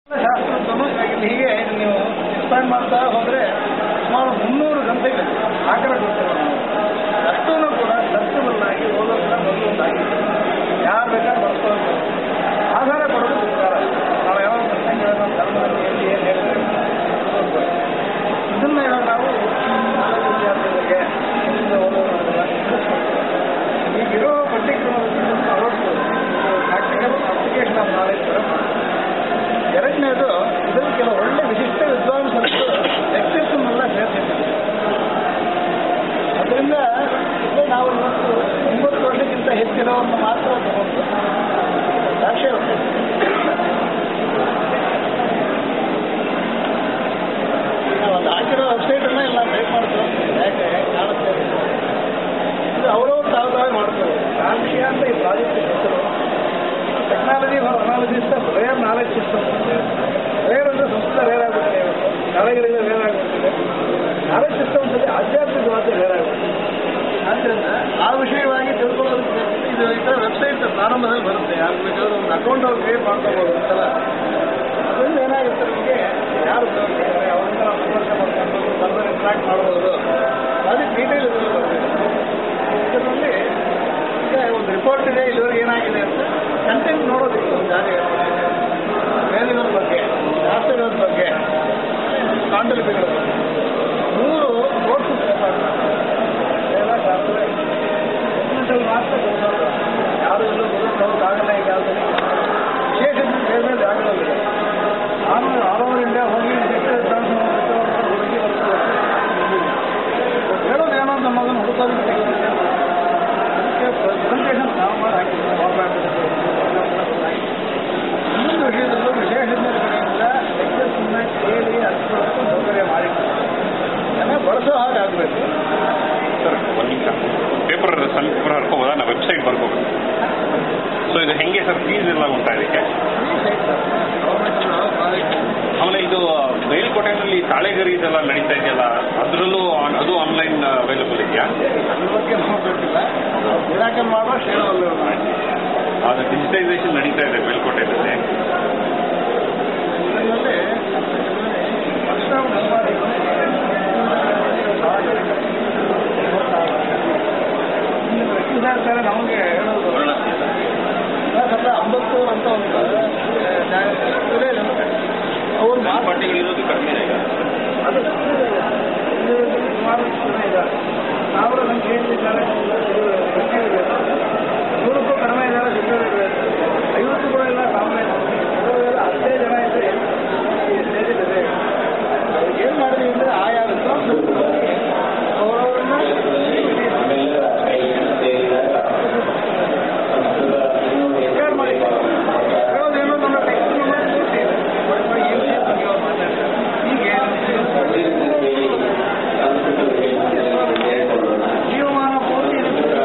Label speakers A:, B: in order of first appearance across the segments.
A: ಶಾಸ್ತ್ರದ್ದನ್ನು ಹೀಗೆ ನೀವು ಎಕ್ಸ್ಪ್ಯಾಂಡ್ ಮಾಡ್ತಾ ಹೋದರೆ ಸುಮಾರು 300 ಗಂಟೆಗಳು ಆಕರ ಕೊಡ್ತಾರೆ. ಅಷ್ಟೂ ಕೂಡ ಸಕ್ಸಬಲ್ ಆಗಿ ಓದೋದನ್ನ ಬರೆಯುವುದಾಗಿ ಯಾರು ಬೇಕಾದ್ರೂ ಬರ್ಕೊಳ್ಳೋದು ಆಧಾರ ಕೊಡೋದು ಸರ್ಕಾರ. ನಾವು ಯಾವ ಪ್ರಶ್ನೆಗಳನ್ನು ಧರ್ಮದಲ್ಲಿ ಎಲ್ಲಿ ಏನು ಹೇಳ್ತಾರೆ ಇದನ್ನ ನಾವು ವಿದ್ಯಾರ್ಥಿಗಳಿಗೆ ಓದೋದನ್ನೆಲ್ಲ ಈಗಿರೋ ಪಠ್ಯಕ್ರಮದಲ್ಲಿ ಅಳವಡಿಸೋದು ಪ್ರಾಕ್ಟಿಕಲ್ ಅಪ್ಲಿಕೇಶನ್ ಆಫ್ ನಾಲೆಜ್. ಎರಡನೇದು ಇದರಲ್ಲಿ ಕೆಲವು ಒಳ್ಳೆ ವಿಶಿಷ್ಟ ವಿದ್ವಾಂಸರು ಲೆಕ್ಚರ್ಸ್ನೆಲ್ಲ ಸೇರ್ತಿದ್ದಾರೆ. ಅದರಿಂದ ನಾವು ಇವತ್ತು 9 ವರ್ಷಕ್ಕಿಂತ ಹೆಚ್ಚಿನವನ್ನು ಮಾತ್ರ ತಗೊಂಡು ಸಾಕ್ಷ್ಯ ಒಂದು ಹಾಕಿರೋ ವೆಬ್ಸೈಟನ್ನ ಎಲ್ಲ ಟೈಪ್ ಮಾಡ್ತಾರೆ. ಯಾಕೆ ಕಾಣುತ್ತೆ ಇದು ಅವರವ್ರು ತಾವೇ ಮಾಡ್ತಾರೆ. ರಾಜಕೀಯ ಅಂತ ಈ ಪ್ರಾಜೆಕ್ಟ್ ಹೆಸರು technology for analysis of rare knowledge system. Rare ಅಂದರೆ ಸಂಸ್ಕೃತ ರೇರ್ ಆಗಿಬಿಟ್ಟಿದೆ, ಇವತ್ತು ಶಾಲೆಗಳಿಂದ ರೇರ್ ಆಗಿಬಿಟ್ಟಿದೆ. ನಾಲೆಜ್ ಸಿಸ್ಟಮ್ಸ್ ಅಲ್ಲಿ ಆಧ್ಯಾತ್ಮಿಕವಾದ ರೇರ್ ಆಗಿಬಿಟ್ಟಿದೆ. ಆದ್ದರಿಂದ ಆ ವಿಷಯವಾಗಿ ತಿಳ್ಕೊಳ್ಳೋದಕ್ಕೆ ಇದು ಈ ಥರ ವೆಬ್ಸೈಟ್ ಪ್ರಾರಂಭದಲ್ಲಿ ಬರುತ್ತೆ. ಯಾರು ಬೇಕಾದ್ರೂ ಒಂದು ಅಕೌಂಟ್ ಅವ್ರು ಕ್ರಿಯೇಟ್ ಮಾಡ್ಕೋಬೋದು ಅಂತಲ್ಲ. ಅದರಿಂದ ಏನಾಗುತ್ತೆ ನಮಗೆ ಯಾರು ಅವರಿಂದ ನಾವು ಸಂಪರ್ಕ ಮಾಡ್ಕೊಂಡು ಫರ್ದರ್ ಇಂಟ್ರಾಕ್ಟ್ ಮಾಡ್ಬೋದು. ಅದಕ್ಕೆ ಡೀಟೇಲ್ ಬರುತ್ತೆ. ಇದರಲ್ಲಿ ಈಗ ಒಂದು ರಿಪೋರ್ಟ್ ಇದೆ, ಇದುವರೆಗೆ ಏನಾಗಿದೆ ಅಂತ ಕಂಟೆಂಟ್ ನೋಡೋದಿಲ್ಲ. ಒಂದು ಜಾರಿ ಮೇಲಿನ ಬಗ್ಗೆ, ಶಾಸ್ತ್ರಗಳ ಬಗ್ಗೆ, ಪಾಂಡಲಿಪಿಗಳ ಬಗ್ಗೆ 3 ಕೋರ್ಸಸ್ ವೇದ ಶಾಸ್ತ್ರ ಟೆಕ್ನಿಕಲ್ ಮಾತ್ರ ಗೊತ್ತಾಗ ಯಾರು ಎಲ್ಲೂ ಗೊತ್ತಾಗಲ್ಲ. ಈ ಕಾಲದಲ್ಲಿ ವಿಶೇಷ ಬೇರೆ ಬೇರೆ ಜಾಗಗಳಿದೆ. ನಾನು ಆಲ್ ಓವರ್ ಇಂಡಿಯಾ ಹೋಗಿ ಹೇಳೋದು ಏನೋ ನಮ್ಮದನ್ನು ಹುಡುಕೋದಕ್ಕೆ ಪ್ರೆಸೆಂಟೇಷನ್ ನಾವು ಮಾಡಿ ಹಾಕಿದ್ದೀವಿ. ಇನ್ನೊಂದು ವಿಷಯದಲ್ಲೂ ವಿಶೇಷಜ್ಞರ ಕಡೆಯಿಂದ ಲೆಕ್ಚರ್ಸನ್ನ ಕೇಳಿ ಅರ್ಥವನ್ನು ಸೌಕರ್ಯ ಮಾಡಿ ಬಳಸೋ ಹಾಗೆ ಆಗಬೇಕು.
B: ಸರ್ ಒಂದು ನಿಮಿಷ ಪೇಪರ್ ಪೇಪರ್ ಹರ್ಕೋಬೋದಾ? ನಾವು ವೆಬ್ಸೈಟ್ ಬರ್ಕೋಬೇಕು. ಸೊ ಇದು ಹೆಂಗೆ ಸರ್ ಫೀಸ್ ಎಲ್ಲ ಉಂಟಾ ಇದಕ್ಕೆ? ಆಮೇಲೆ ಇದು ಮೇಲ್ಕೋಟೆನಲ್ಲಿ ತಾಳೆಗರಿ ಇದೆಲ್ಲ ನಡೀತಾ ಇದೆಯಲ್ಲ, ಅದರಲ್ಲೂ ಅದು ಆನ್ಲೈನ್ ಅವೈಲಬಲ್ ಇದೆಯಾ?
A: ಅದ್ರ ಬಗ್ಗೆ ನೋಡಬೇಕಿಲ್ಲ. ಮಿರಾಕಲ್ ಮಾಡೋ ಶೇರವಲ್ಲ
B: ಅದು ಡಿಜಿಟೈಸೇಷನ್ ನಡೀತಾ ಇದೆ ಮೇಲ್ಕೋಟೆಯಲ್ಲಿ.
A: ಸರ್ ನಮಗೆ ಹೇಳೋದು ಸತ್ತ 50 ಅಂತ ಒಂದು ಅವ್ರು
B: ಮಾರ್ಪಾಟಿಗಳಿರೋದು ಕಡಿಮೆ ಇದೆ.
A: ಅದು ಸುಮಾರು ಜನ ಇದ್ದಾರೆ. 1000 ಸಂಖ್ಯೆ ಇದ್ದಾರೆ, 100ಕ್ಕೂ ಕಡಿಮೆ ಇದ್ದಾರೆ, 50 ಕೂಡ ಇಲ್ಲ. ಸಾಮಾನ್ಯ 15 ಜನ ಇದ್ದರೆ ಸ್ಟೇಜಲ್ಲಿದೆ. ಏನು ಮಾಡಿದ್ವಿ ಅಂದರೆ ಆಯಾ ವಿದ್ವಾಂಸರು ಅವರವರನ್ನ ಹೇಳೋದೇನೋ ನಮ್ಮ ಟೆಕ್ಸ್ಟ್ ಜೀವಮಾನ ಪೂರ್ತಿ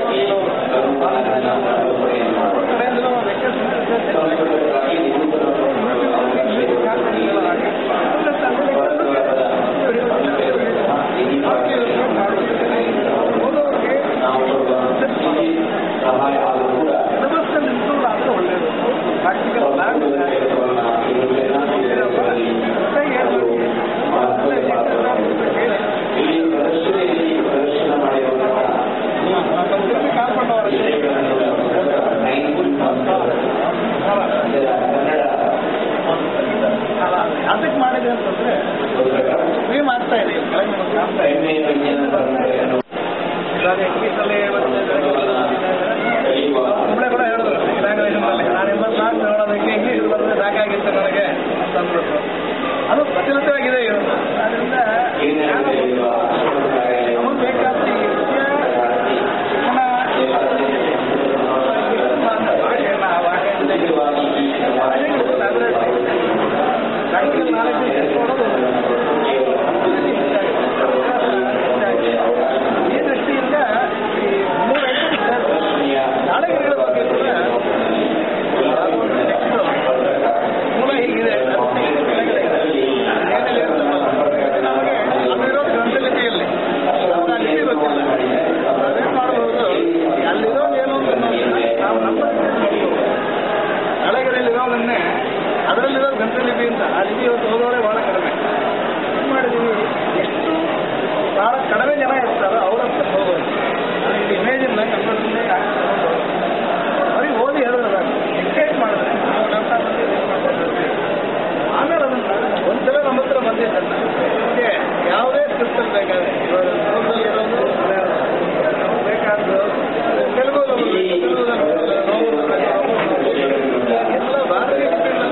A: ಅದಕ್ಕೆ ಮಾಡಿದೆ ಅಂತಂದ್ರೆ ಸ್ಟ್ರೀಮ್ ಆಗ್ತಾ ಇದೆ. ಇಂಗ್ಲೀಷಲ್ಲಿ ಒಬ್ಬಳೆ ಕೂಡ ಹೇಳಿದ್ರು ಇನಾಗ್ರೇಷನ್ನಲ್ಲಿ ನಾನು 84 ತಗೊಳ್ಳೋದಕ್ಕೆ ಇಂಗ್ಲೀಷ್ ಬರೆದ್ರೆ ಸಾಕಾಗಿತ್ತು ನನಗೆ ಅಂತಂದ್ರು. ಅದು ಪ್ರಚಲಿತವಾಗಿದೆ ಇರೋದು. ಅದರಿಂದ ನಮಗೆ ಬೇಕಾದ ಪ್ರಾಕ್ಟಿಕಲ್ ನಾಲೆಜ್ ಹೇಳ್ಕೊಡೋದು ಈ ದೃಷ್ಟಿಯಿಂದ ಈ 3 ನಾಳೆಗಳ ಬಗ್ಗೆ ಕೂಡ ಮೂಲ ಹೀಗಿದೆ. ಅಲ್ಲಿರೋ ಗ್ರಂಥಲಿಪಿಯಲ್ಲಿ ಅವರ ಲಿಪಿ ಗೊತ್ತಿಲ್ಲ. ಅದೇನು ಮಾಡಬಹುದು, ಅಲ್ಲಿರೋದು ಏನು ಅಂತ ನಾವು ನಮ್ಮ ನಾಳೆಗಳಲ್ಲಿರೋದನ್ನೇ ಅದರಲ್ಲಿರೋ ಗ್ರಂಥ ಲಿಪಿ ಅಂತ ಆ ಲಿಪಿ ಇವತ್ತು ಓದೋರೆ ಭಾಳ ಕಡಿಮೆ. ಏನು ಮಾಡಿದ್ದೀವಿ, ಎಷ್ಟು ಭಾಳ ಕಡಿಮೆ ಜನ ಇರ್ತಾರೋ ಅವರಷ್ಟು ಹೋಗೋದು. ನನಗೆ ಇಮೇಜನ್ನು ಕಂಪ್ಯೂಟರ್ನೇ ಹಾಕಿ ತಗೊಂಡು ಅವ್ರಿಗೆ ಓದಿ ಹೇಳಿದ್ರೆ ಡಿಕ್ಟೇಟ್ ಮಾಡಿದ್ರೆ ನಾವು ಗ್ರಂಥ ಆಮೇಲೆ ಅದನ್ನು ಒಂದ್ಸಲ ನಮ್ಮ ಹತ್ರ ಬಂದಿದ್ದಲ್ಲ ನಿಮಗೆ ಯಾವುದೇ ಸ್ಕ್ರಿಪ್ಟಲ್ಲಿ ಬೇಕಾದ್ರೆ ಇವಾಗ ನೋಡ್ದಲ್ಲಿ ಇರೋದು ನಮಗೆ ಬೇಕಾದ್ದು ತೆಲುಗುದಲ್ಲಿ ಎಲ್ಲ ಭಾರತೀಯ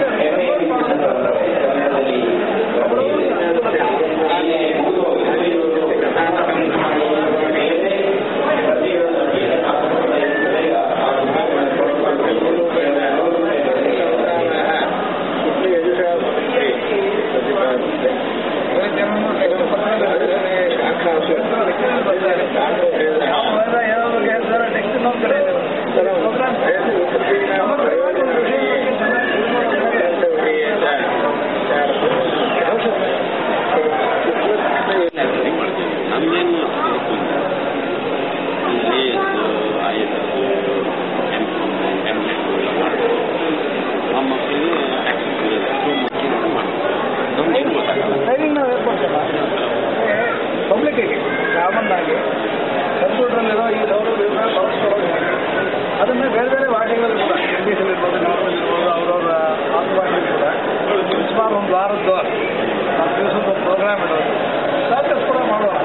A: ಪಬ್ಲಿಕ್ಕಿಗೆ ಕಾಮನ್ನಾಗಿ ಕಂಪ್ಯೂಟ್ರಲ್ಲಿರೋ ಈ ಅದನ್ನು ಬೇರೆ ಬೇರೆ ಭಾಷೆಗಳಲ್ಲಿ ಕೂಡ ಇಂಗ್ಲೀಷಲ್ಲಿರ್ಬೋದು, ಕನ್ನಡದಲ್ಲಿರ್ಬೋದು, ಅವರವರ ಮಾತೃಭಾಷೆಯಲ್ಲಿ ಕೂಡ ಸುಮಾರು ಒಂದು ವಾರದ್ದು ನಾವು ದಿವಸದ ಪ್ರೋಗ್ರಾಮ್ ಇಡೋದು ಸಾಕಷ್ಟು ಕೂಡ ಮಾಡೋಣ.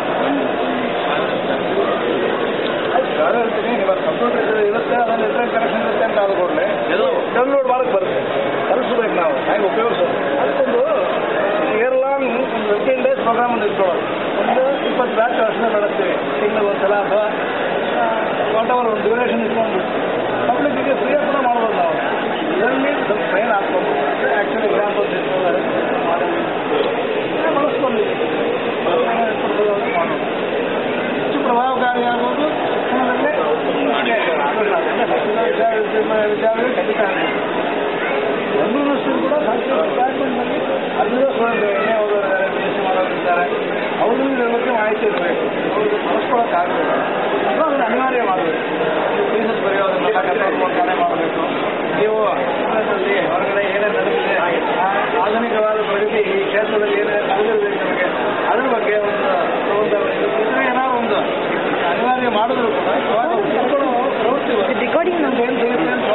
A: ಆಯ್ತು ಹೇಳ್ತೀನಿ, ಇವಾಗ ಕಂಪ್ಯೂಟರ್ ಇರುತ್ತೆ, ಅದರಲ್ಲಿ ಇಂಟರ್ನೆಟ್ ಕನೆಕ್ಷನ್ ಇರುತ್ತೆ ಅಂತ ಆದ ಕೂಡಲೇ ಡೌನ್ಲೋಡ್ ಮಾಡೋಕ್ಕೆ ಬರುತ್ತೆ, ಕಲಿಸ್ಬೇಕು ನಾವು ಹೇಗೆ ಉಪಯೋಗಿಸೋದು. ಅದಕ್ಕೊಂದು ಇಯರ್ಲಾಂಗ್ ಒಂದು 15 days ಪ್ರೋಗ್ರಾಮ್ ಒಂದು ಇಟ್ಕೊಳ್ಳೋದು. ಒಂದು 20 ಬ್ಯಾಚ್ ವರ್ಷನೇ ಬೆಳೆಸ್ತೀವಿ, ತಿಂಗಳಿಗೆ ಒಂದ್ಸಲ ಅಥವಾ ವಾಟವರ್ ಒಂದು ಡ್ಯೂರೇಷನ್ ಇಟ್ಕೊಂಡು ಪಬ್ಲಿಕ್ಕಿಗೆ ಫ್ರೀ ಕೂಡ ಮಾಡ್ಬೋದು. ನಾವು ಇದರಲ್ಲಿ ಸ್ವಲ್ಪ ಟ್ರೈನ್ ಹಾಕ್ಬೋದು. ಆ್ಯಕ್ಚುಲಿ ಎಕ್ಸಾಂಪಲ್ಸ್ ಇಟ್ಕೊಂಡು ಬಳಸ್ಕೊಂಡಿದ್ದೀವಿ, ಮಾಡೋದು ಹೆಚ್ಚು ಪ್ರಭಾವಕಾರಿಯಾಗುವುದು. ವಿದ್ಯಾರ್ಥಿಗಳು ಖಂಡಿತ ಯೂನಿವರ್ಸಿಟಿ ಕೂಡ ಸಾಕಷ್ಟು ಡಿಪಾರ್ಟ್ಮೆಂಟ್ನಲ್ಲಿ ಅಲ್ಲಿರೋ ಏನೇ ಓದೋರಿದ್ದಾರೆ, PhD ಮಾಡೋರಿದ್ದಾರೆ, ಅವ್ರಿಗೂ ಇದ್ರ ಬಗ್ಗೆ ಮಾಹಿತಿ ಇರಬೇಕು, ಅವ್ರಿಗೆ ಬಳಸ್ಕೊಳ್ಳೋಕ್ಕಾಗಬೇಕು ಅಥವಾ ಅದನ್ನು ಅನಿವಾರ್ಯ ಮಾಡಬೇಕು. ಫೀಸಸ್ ಬರೆಯೋದನ್ನೆಲ್ಲ ಕರ್ಕೊಂಡ್ತಾನೆ ಮಾಡಬೇಕು. ನೀವು ಇಂಟರ್ನೆಟ್ಟಲ್ಲಿ ಹೊರಗಡೆ ಏನೇನು ನಡೆದಿದೆ, ಆಧುನಿಕವಾದ ಪ್ರಗತಿ ಈ ಕ್ಷೇತ್ರದಲ್ಲಿ ಏನೇನು ನಡೆದಿರಬೇಕು ನಮಗೆ ಅದ್ರ ಬಗ್ಗೆ ಒಂದು ಏನಾದ್ರು ಒಂದು ಅನಿವಾರ್ಯ ಮಾಡಿದ್ರು ಕೂಡ ಇವಾಗ ಪ್ರವೃತ್ತಿ ಏನು ಸಿಗುತ್ತೆ ಅಂತ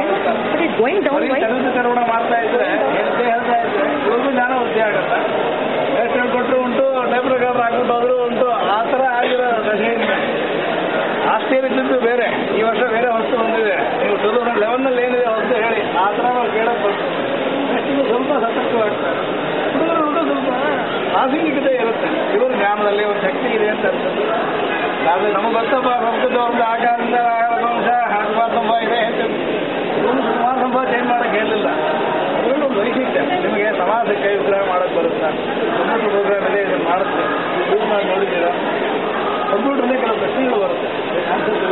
A: ನೋಡೋಕ್ಕಾಗ ಕರುಣ ಮಾಡ್ತಾ ಇದ್ರೆ ಹೇಳ್ತಾ ಇದ್ರೆ ಇವ್ರಿಗೂ ಜ್ಞಾನ ವೃದ್ಧಿ ಆಗುತ್ತೆ. ಎಷ್ಟು ಹೇಳ್ಕೊಟ್ರು ಉಂಟು, ಟೈಪ್ ರೆಕಾರ್ಡರ್ ಹಾಕ್ಬಿಟ್ಟು ಹೋದ್ರು ಉಂಟು, ಆ ಥರ ಆಗಿರೋ ದಶೆಯಿಂದ ಆಸ್ಟ್ರೇಲಿಯದ್ದು ಬೇರೆ. ಈ ವರ್ಷ ಬೇರೆ ವಸ್ತು ಬಂದಿದೆ, ನೀವು 2011 ಏನಿದೆ ವಸ್ತು ಹೇಳಿ ಆ ಥರ ನಾವು ಕೇಳೋಕ್ಕೆ ಬಂತು. ಎಷ್ಟು ಸ್ವಲ್ಪ ಸತರ್ಕವಾಗ್ತಾರೆ ಹುಡುಗರು ಸ್ವಲ್ಪ ಪ್ರಾಸಂಗಿಕತೆ ಇರುತ್ತೆ. ಇವರು ಜ್ಞಾನದಲ್ಲಿ ಒಂದು ಶಕ್ತಿ ಇದೆ ಅಂತ ಅನ್ಸುತ್ತೆ. ಆದರೆ ನಮಗೆ ಗೊತ್ತಪ್ಪ ಸಂಸ್ಕೃತ ಒಂದು ಆಕಾರದಿಂದ ವಂಶ ಹಾಕಬಾರ್ದಪ್ಪ ಇದೆ ಹೇಳ್ತೇವೆ. ಇವನು ಸಮಾರಂಭ ಚೇಂಜ್ ಮಾಡೋಕ್ಕೆ ಹೇಳಿಲ್ಲ. ಅದರಲ್ಲಿ ಒಂದು ವೈಶಿಷ್ಟ್ಯ, ನಿಮಗೆ ಸಮಾಜಕ್ಕೆ ವಿಗ್ರಹ ಮಾಡೋಕ್ಕೆ ಬರುತ್ತಾ, ಕಂಪ್ಯೂಟರ್ ಪ್ರೋಗ್ರಾಮ್ ಇದೆ, ಇದನ್ನು ಮಾಡುತ್ತೆ, ಯೂಸ್ ಮಾಡಿ ನೋಡಿದ್ದೀರಾ. ಕಂಪ್ಯೂಟರ್ನೇ ಕೆಲವು ಪ್ರಶ್ನೆಗಳು ಬರುತ್ತೆ, ಆನ್ಸರ್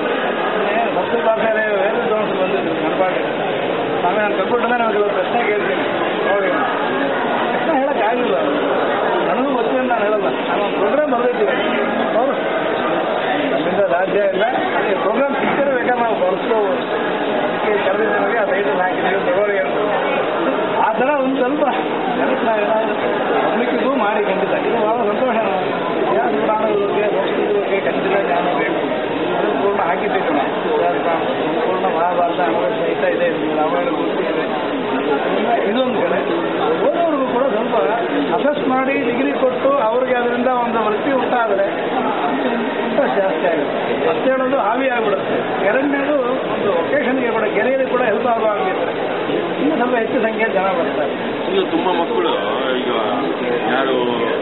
A: ಸಂಸ್ಕೃತ ಭಾಷೆಯಲ್ಲೇ ವೇದ ವಿದ್ವಾಂಸರು ಬಂದಿದ್ರು ಮನಪಾಠ. ಆಮೇಲೆ ನಾನು ಕಂಪ್ಯೂಟರ್ನೇ ನಾನು ಕೆಲವು ಪ್ರಶ್ನೆ ಕೇಳ್ತೀನಿ, ನೋಡಿ ಪ್ರಶ್ನೆ ಹೇಳೋಕ್ಕಾಗಿಲ್ಲ, ನನಗೂ ಗೊತ್ತಿಲ್ಲ ಅಂತ ನಾನು ಹೇಳಲ್ಲ. ನಾನು ಒಂದು ಪ್ರೋಗ್ರಾಮ್ ಬರೆದಿದ್ದೀನಿ, ಅವರು ನಮ್ಮಿಂದ ರಾಜ್ಯ ಇಲ್ಲ, ಅಲ್ಲಿ ಪ್ರೋಗ್ರಾಮ್ ಸಿಗ್ತಾರೆ ಬೇಕಾದ್ರೆ ನಾವು ಬಳಸ್ಕೋಬೋದು. ಕರೆದಿದ್ದ ನಮಗೆ ಆ ಟೈಟಲ್ ಹಾಕಿದ್ದೀವಿ ತಗೊಳ್ಳಿ ಅಂತ. ಆ ಥರ ಒಂದು ಸ್ವಲ್ಪ ಕರೆಕ್ಟ್ ಏನಾದರೂ ಪಬ್ಲಿಕ್ಕಿಗೂ ಮಾಡಿ ಖಂಡಿತ. ಇದು ಭಾಳ ಸಂತೋಷ. ಇತಿಹಾಸ ಪುರಾಣದ ಬಗ್ಗೆ, ಸಂಸ್ಕೃತಿ ಬಗ್ಗೆ ಖಂಡಿತ ಜ್ಞಾನ ಬೇಕು. ಅದನ್ನು ಪೂರ್ಣ ಹಾಕಿದ್ದೀವಿ ನಾವು. ಪೂರ್ಣ ಮಹಾಭಾರತ ಅನುಭವ ಸಹಿತ ಇದೆ, ರಾಮಾಯಣ ಪೂರ್ತಿ ಇದೆ. ಇದೊಂದು ಕಡೆ ಓದೋರಿಗೂ ಕೂಡ ಸ್ವಲ್ಪ ಅಸೆಸ್ ಮಾಡಿ ಡಿಗ್ರಿ ಕೊಟ್ಟು ಅವ್ರಿಗೆ ಅದರಿಂದ ಒಂದು ವೃತ್ತಿ ಉಂಟಾದರೆ ಇಂಟ್ರೆಸ್ಟ್ ಜಾಸ್ತಿ ಆಗುತ್ತೆ. ಫಸ್ಟ್ ಹೇಳೋದು ಹಾವಿ ಆಗಿಬಿಡುತ್ತೆ. ಎರಡನೇದು ಒಂದು ಒಕೇಶನ್ಗೆ ಕೂಡ ಗೆಳೆಯರಿಗೆ ಕೂಡ ಹೆಲ್ಪ್ ಆಗೋಂಗಿದ್ರೆ ಇನ್ನೂ ಸ್ವಲ್ಪ ಹೆಚ್ಚು ಸಂಖ್ಯೆಯ ಜನ ಬರ್ತಾರೆ.
C: ಇನ್ನು ತುಂಬ ಮಕ್ಕಳು ಈಗ ಯಾರು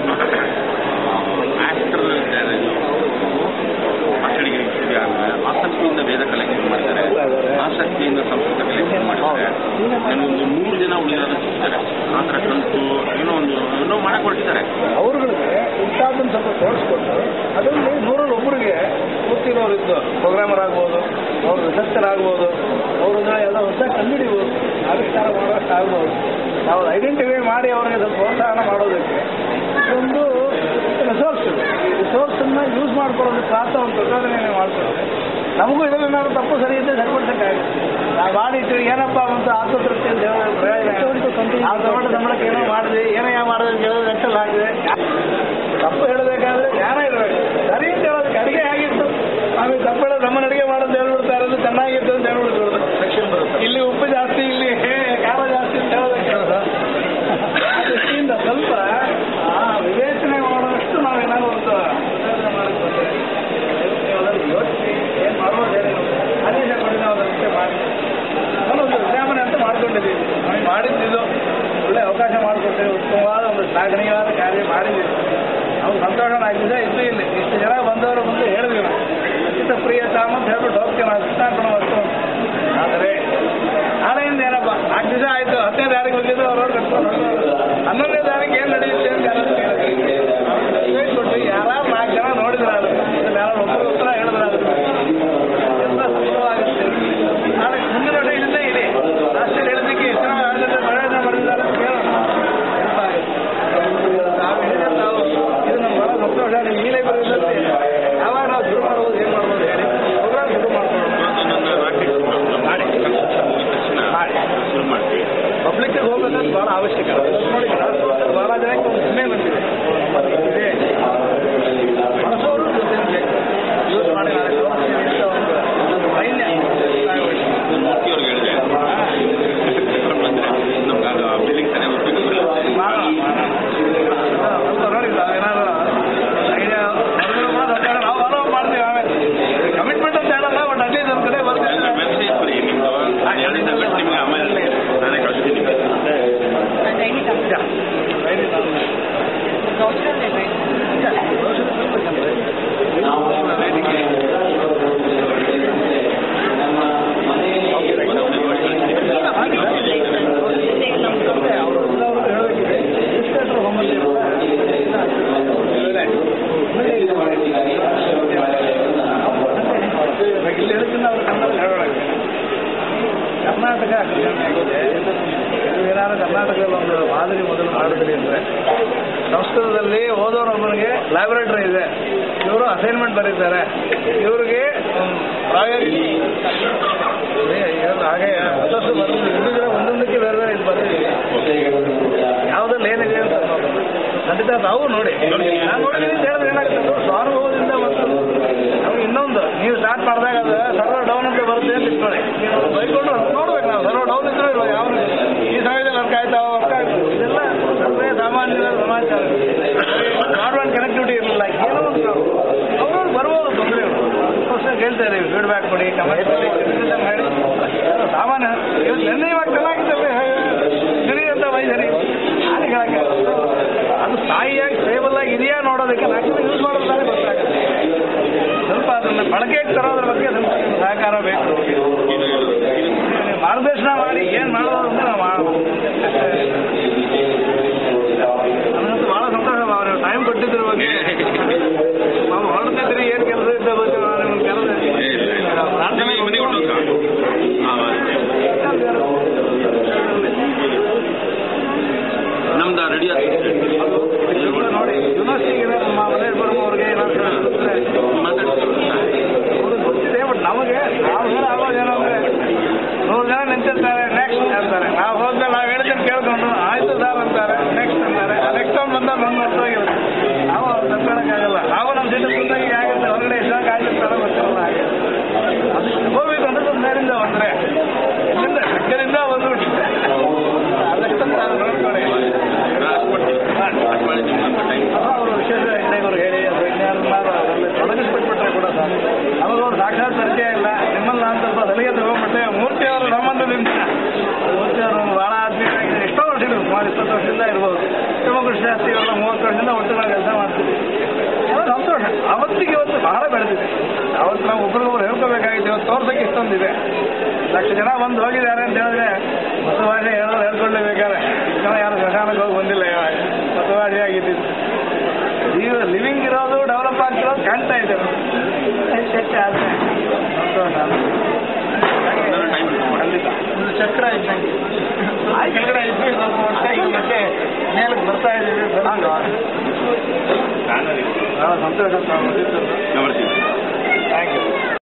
C: ಆಕ್ಟರ್ ಇದ್ದಾರೆ, ಮಾಸ್ಟರ್ಗೆ ಆಸಕ್ತಿಯಿಂದ ವೇದ ಕಲೆಕ್ಷನ್ ಮಾಡ್ತಾರೆ, ಆಸಕ್ತಿಯಿಂದ ಸಂಸ್ಕೃತ ಕಲೆಕ್ಷನ್ ಮಾಡ್ತಾರೆ. ನನಗೊಂದು 3 ಜನ ಉಳಿದಾರ ಸಿಗ್ತಾರೆ, ಆ ಥರ ಕಲಿತು ಏನೋ ಮಾಡಕ್ಕೆ ಹೊರಟಿದ್ದಾರೆ.
A: ಅವ್ರುಗಳಿಗೆ ಇಂಥದ್ದನ್ನು ಸ್ವಲ್ಪ ತೋರಿಸ್ಕೊಟ್ಟು ಅದರಲ್ಲಿ 100ರಲ್ಲಿ ಒಬ್ಬರಿಗೆ ಕೂತಿರೋರಿದ್ದು ಪ್ರೋಗ್ರಾಮರ್ ಆಗ್ಬೋದು, ಅವ್ರು ರಿಸರ್ಚರ್ ಆಗ್ಬೋದು, ಅವ್ರನ್ನ ಎಲ್ಲ ಹೊಸ ಕಂಡುಹಿಡಿಬೋದು, ಆವಿಷ್ಕಾರ ಮಾಡೋಷ್ಟು ಆಗ್ಬೋದು. ನಾವು ಐಡೆಂಟಿಫೈ ಮಾಡಿ ಅವರಿಗೆ ಸ್ವಲ್ಪ ಪ್ರೋತ್ಸಾಹನ ಮಾಡೋದಕ್ಕೆ ಒಂದು ರಿಸೋರ್ಸ್ ಇದೆ. ಈ ರಿಸೋರ್ಸನ್ನು ಯೂಸ್ ಮಾಡ್ಕೊಳ್ಳೋದಕ್ಕೆ ಮಾತ್ರ ಒಂದು ಪ್ರಚೋದನೆಯನ್ನು ಮಾಡ್ಕೊಳ್ಳೋದು. ನಮಗೂ ಇದರಲ್ಲಿ ತಪ್ಪು ಸರಿ ಇದ್ದರೆ ಸರಿಪಡಿಸೋಕ್ಕಾಗುತ್ತೆ. ನಾವು ಮಾಡಿಟ್ಟು ಏನಪ್ಪ ಅಂತ ಆತ್ಮತೃಪ್ತಿ ಅಂತ ಹೇಳೋದು ಪ್ರಯೋಜನ. ನಾವು ತಗೊಂಡು ಸಂಬಳಕ್ಕೆ ಏನೋ ಮಾಡಿದ್ವಿ, ಏನೋ ಮಾಡಿದ್ರೆ ಕೇಳಿದ್ರೆ ನೆಟ್ಟಲ್ಲಿ ಆಗಿದೆ. ತಪ್ಪು ಹೇಳಬೇಕಾದ್ರೆ ಜ್ಞಾನ ಇರಬೇಕು. ಸರಿ ಅಂತ ಹೇಳೋದಕ್ಕೆ ಅಡುಗೆ ಆಗಿತ್ತು, ಆಮೇಲೆ ತಪ್ಪು ಹೇಳೋದು ನಮ್ಮನ್ನ ಅಡುಗೆ ಮಾಡೋದು ಹೇಳ್ಬಿಡ್ತಾರೆ, ಅದು ಚೆನ್ನಾಗಿತ್ತು ಅಂತ ಹೇಳ್ಬಿಡ್ತಾರೆ. ಇಲ್ಲಿ ಉಪ್ಪು ಜಾಸ್ತಿ, ಇಲ್ಲಿ ಖಾರ ಜಾಸ್ತಿ ಅಂತ ಹೇಳೋದಕ್ಕೆ ಆ ದೃಷ್ಟಿಯಿಂದ ಸ್ವಲ್ಪ ವಿವೇಚನೆ ಮಾಡೋದಷ್ಟು ನಾವೇನಾದ್ರು ಒಂದು ಮಾಡಕ್ಕೆ ಬಂದರೆ ಯೋಚನೆ ಏನು ಮಾಡ್ಬೋದು, ಆದೇಶ ಮಾಡಿ ನಾವು ಅದಕ್ಕೆ ಮಾಡಿ ನಾನೊಂದು ವಿಜ್ಞಾಪನೆ ಅಂತ ಮಾಡ್ಕೊಂಡಿದ್ದೀವಿ. ನಮಗೆ ಮಾಡಿದ್ದು ಒಳ್ಳೆ ಅವಕಾಶ ಮಾಡಿಕೊಡ್ತೇವೆ, ಉತ್ತಮವಾದ ಒಂದು ಶ್ಲಾಘನೀಯವಾದ ಕಾರ್ಯ ಮಾಡಿದ್ದೀವಿ. ನಾವು ಸಂತೋಷನಾಗಿದೆ. ಇದ್ದು ಇಲ್ಲಿ ಇಷ್ಟು ಜನ ಬಂದವರು ಮುಂದೆ ಹೇಳಿದ್ವಿ ನಾವು ಖಚಿತ ಪ್ರಿಯ ತಾಮ ಅಂತ ಹೇಳ್ಬಿಟ್ಟು ಹೋಗ್ತೀವಿ ನಾವು ಕೃಷ್ಣಾರ್ಪಣ ವಸ್ತು. ಆದರೆ ನಾಳೆಯಿಂದ ಏನಪ್ಪ 4 ದಿವಸ ಆಯಿತು, 10ನೇ ತಾರೀಕು ಹೋಗಿದ್ದು ಅವ್ರವ್ರು ಕಟ್ಕೊಂಡು ಹೋಗೋದು, 11ನೇ ತಾರೀಕು ಏನು ನಡೆಯುತ್ತೆ ಅಂತ ಯಾರು ಕೊಟ್ಟು ಯಾರು 4 ಜನ ನೋಡಿದ್ರೆ ಅದು ಯಾರು ಒಬ್ಬರು ಉತ್ತರ ಹೇಳಿದ್ರೆ ಅದು ಎಲ್ಲ ಸುಲಭವಾಗುತ್ತೆ. ನಾಳೆ ಮುಂದಿನ ವರ್ಷ ಇಲ್ಲೇ ಇದೆ ರಾಷ್ಟ್ರೀಯ ಹೇಳೋದಕ್ಕೆ ಎಷ್ಟು ಜನ ಪ್ರಯೋಜನ ಮಾಡಿದ್ದಾರೆ ಅಂತ ಕೇಳೋಣ. ನಾವು ಹೇಳಿದ್ರೆ ನಾವು ಇದು ನಮ್ಮ ಬಹಳ ಸಂತೋಷ. ನಿಮ್ಮ ಈ ಲೈಬ್ರರಿಯಲ್ಲಿ ಯಾವಾಗ ನಾವು ಶುರು ಮಾಡ್ಬೋದು, ಏನು ಮಾಡ್ಬೋದು ಹೇಳಿ ಪ್ರೋಗ್ರಾಮ್ ಶುರು ಮಾಡ್ಬೋದು. ಪಬ್ಲಿಕ್ಗೆ ಹೋಗೋದು ಬಹಳ ಅವಶ್ಯಕ. ನೋಡಿ ಬಹಳ ಜನಕ್ಕೆ ಒಂದು ಹೆಮ್ಮೆ ಬಂದಿದೆ, ಇದೆ ಮನಸ್ಸವರು ಯೂಸ್ ಮಾಡಿ ನಾಳೆ ಒಂದು ಸೈನ್ಯ ನೋಡಿ ಏನಾದ್ರು ಐಡಿಯಾ ನಾವು ಫಾಲೋ ಮಾಡ್ತೀವಿ. ಆಮೇಲೆ ಕಮಿಟ್ಮೆಂಟ್ ಅಂತ ಹೇಳಲ್ಲ, ಬಟ್ ಅಟ್ಲೀಸ್ಟ್ ಒಂದು ಕಡೆ ಬರ್ತೀವಿ. ಕರ್ನಾಟಕ ಏನಾದ್ರು ಕರ್ನಾಟಕದಲ್ಲಿ ಒಂದು ಮಾದರಿ ಮೊದಲು ಮಾಡಿದ್ರಿ ಅಂದರೆ ಸಂಸ್ಕೃತದಲ್ಲಿ ಓದೋರೊಬ್ಬನಿಗೆ ಲ್ಯಾಬೊರೇಟರಿ ಇದೆ, ಇವರು ಅಸೈನ್ಮೆಂಟ್ ಬರೀತಾರೆ, ಇವ್ರಿಗೆ ಪ್ರಾಯೋಗಿಕ ಹಾಗೆ ಹೊಸದು ಬರೆದಿದ್ರೆ ಒಂದೊಂದಕ್ಕೆ ಬೇರೆ ಬೇರೆ ಇದು ಬರ್ತೀವಿ. ಯಾವುದಲ್ಲಿ ಏನಿದೆ ಅಂತ ಖಂಡಿತ ತಾವು ನೋಡಿ. ನಾನು ನೋಡಿದ್ದೀನಿ ಅಂತ ಹೇಳಿದ್ರೆ ಏನಾಗುತ್ತೆ, ಸ್ವಾನುಭವದಿಂದ ಮತ್ತು ನಮ್ಗೆ ಇನ್ನೊಂದು ನೀವು ಸ್ಟಾರ್ಟ್ ಮಾಡಿದಾಗ ಅದು ಸರ್ವರ್ ಡೌನ್ ಅಂತ ಬರುತ್ತೆ ಅಂತ ಇಟ್ಕೊಳ್ಳಿ. ನೀವು ಬೈಕೊಂಡು ನೋಡ್ಬೇಕು, ನಾವು ಸರ್ವರ್ ಡೌನ್ ಇದ್ರೂ ಇಲ್ವ ಯಾವ ಈ ಸಮಯದಲ್ಲಿ ವರ್ಕ್ ಆಯ್ತಾವ ವರ್ಕ್ ಆಗ್ತದೆ. ಇದೆಲ್ಲ ಸರ್ವೇ ಸಾಮಾನ್ಯದ ಸಮಾಚಾರ. ಬ್ರಾಡ್ಬ್ಯಾಂಡ್ ಕನೆಕ್ಟಿವಿಟಿ ಇರಲಿಲ್ಲ, ಏನೋ ಒಂದು ಅವ್ರವ್ರು ಬರ್ಬೋದು ತೊಂದರೆಗಳು. ಅದಕ್ಕೋಸ್ಕರ ಕೇಳ್ತಾ ಇದ್ದೀವಿ, ಫೀಡ್ಬ್ಯಾಕ್ ಕೊಡಿ, ಕಮೆಂಟ್ ಮಾಡಿ, ಮಾಡಿ. ಸಾಮಾನ್ಯ ನೆನ್ನೆ ಇವಾಗ ಚೆನ್ನಾಗಿದ್ದಲ್ಲ ಸರಿ ಅಂತ ವೈದ್ಯರಿ ನಾನು ಹೇಳಕ್ಕೆ ಅದು ಸ್ಥಾಯಿಯಾಗಿ ಸ್ಟೇಬಲ್ ಆಗಿ ಇದೆಯಾ ನೋಡೋದಕ್ಕೆ ನಾಲ್ಕು ಯೂಸ್ ಮಾಡೋದಾದ್ರೆ ಗೊತ್ತಾಗುತ್ತೆ. ಸ್ವಲ್ಪ ಅದನ್ನು ಬಳಕೆಗೆ ತರೋದ್ರ ಬಗ್ಗೆ ಸ್ವಲ್ಪ ಸಹಕಾರ ಬೇಕು. ಮಾರ್ಗದರ್ಶನ ಮಾಡಿ ಏನು ಮಾಡೋದು ಅಂತ ನಾವು ನನಗಂತೂ ಭಾಳ ಸಂತೋಷ. ಅವರು ಟೈಮ್ ಕೊಟ್ಟಿದ್ರ ಬಗ್ಗೆ ನಾವು ಹೊರಡ್ತಿದ್ರಿ, ಏನು ಕೆಲಸ ಇದ್ದ ಬಗ್ಗೆ ನಿಮ್ಗೆ ಕೆಲಸ
C: ನಮ್ದು ರೆಡಿ
A: ನೋಡಿ. ಯೂನಿವರ್ಸಿಟಿಗೆ ನಮ್ಮ ಮನೇಲಿ ಬರುವವ್ರಿಗೆ ಗೊತ್ತಿದೆ, ಬಟ್ ನಮಗೆ ನಾವು ಆವಾಗ ಏನೋ ಅಂದರೆ 100 ಜನ ನಿಂತಿರ್ತಾರೆ, ನೆಕ್ಸ್ಟ್ ಅಂತಾರೆ. ನಾವು ಹೋದ್ಮೇಲೆ ನಾವು ಹೇಳ್ತೀನಿ ಕೇಳ್ಕೊಂಡು ಆಯ್ತು ಸರ್ ಅಂತಾರೆ, ನೆಕ್ಸ್ಟ್ ಅಂತಾರೆ. ನೆಕ್ಸ್ಟ್ ಟೈಮ್ ಬಂದಾಗ ಬಂದು ನೋಡ್ತಾಗಿರುತ್ತೆ. ನಾವು ಅವ್ರು ತಪ್ಪಿಡೋಕ್ಕಾಗಲ್ಲ. ನಾವು ನಮ್ಮ ಸೀಟು ಕೂತಾಗಿ ಆಗುತ್ತೆ, ಹೊರಗಡೆ ಎಷ್ಟು ಜನ ಕಾಯ್ದಿರ್ತಾರೋ ಗೊತ್ತಿರಲ್ಲ. ಹಾಗೆ ಅದಕ್ಕೆ ಹೋಗ್ಬೇಕು ಅಂದ್ರೆ ಒಂದು ಮೇಲಿಂದ ಬಂದರೆ ಇಲ್ಲಿಂದ ಬೆಕ್ಕದಿಂದ ಬಂದ್ಬಿಟ್ಟು ಅದಕ್ಕೆ ನಾನು ನೋಡ್ಕೊಳ್ಳಿ. ಅವರು ವಿಶೇಷ ಇನ್ನೈವರು ಹೇಳಿ ಅದು ಇನ್ಯಾರು ಅದರಲ್ಲಿ ತೊಡಗಿಸ್ಬಿಟ್ಬಿಟ್ರೆ ಕೂಡ ಸಾಕು. ನಮಗವ್ರು ಸಾಕ್ಷಾತ್ ಪರಿಚಯ ಇಲ್ಲ. ನಿಮ್ಮಲ್ಲಿ ನಾನು ಸ್ವಲ್ಪ ಸಲಿಗೆ ತಗೊಂಡ್ಬಿಟ್ಟೆ. ಮೂರ್ತಿಯವರು ಸಂಬಂಧದಿಂದ ಮೂರ್ತಿಯವರು ಭಾಳ ಆತ್ಮೀಯರಾಗಿದೆ. ಎಷ್ಟೋ ವರ್ಷಗಳು, ಸುಮಾರು 20 ವರ್ಷದಿಂದ ಇರ್ಬೋದು. ಶಿವಕೃಷ್ಣ ಶಾಸ್ತ್ರಿಗಳೆಲ್ಲ 30 ವರ್ಷದಿಂದ ಒಟ್ಟುಗಳು ಕೆಲಸ ಮಾಡ್ತೀವಿ. ಏನೋ ಸಂತೋಷ. ಅವತ್ತಿಗೆ ಇವತ್ತು ಬಹಳ ಬೆಳೆದಿದೆ. ಅವತ್ತು ನಾವು ಒಬ್ರಿಗೊಬ್ರು ಹೇಳ್ಕೋಬೇಕಾಗಿತ್ತು. ಇವತ್ತು ತೋರ್ಸೋಕ್ಕೆ ಇಷ್ಟೊಂದಿದೆ. 1 ಲಕ್ಷ ಜನ ಬಂದು ಹೋಗಿದ್ದಾರೆ ಅಂತ ಹೇಳಿದ್ರೆ ಹೊಸ ಭಾಷೆ ಹೇಳೋದು ಹೇಳ್ಕೊಳ್ಳೇಬೇಕಾದ್ರೆ ಇಷ್ಟು ಜನ ಯಾರು ಸ್ಮಶಾನಕ್ಕೆ ಹೋಗಿ ಬಂದಿಲ್ಲ. ಇವಾಗ ಹೊಸ ಭಾಷೆ ಆಗಿದ್ದು ಲಿವಿಂಗ್ ಇರೋದು ಡೆವಲಪ್ ಆಗ್ತಿರೋದು ಕಾಣ್ತಾ ಇದೆ. ಹೆಚ್ಚು ಆದರೆ ಸಂತೋಷ. ಖಂಡಿತ ಒಂದು ಚಕ್ರ ಇದ್ದಂಗೆ ಕೆಳಗಡೆ ಇದ್ವಿ ಸ್ವಲ್ಪ ವರ್ಷ, ಈಗ ಮತ್ತೆ ಮೇಲಕ್ಕೆ ಬರ್ತಾ ಇದ್ದೀವಿ. ಭಾಳ ಸಂತೋಷ.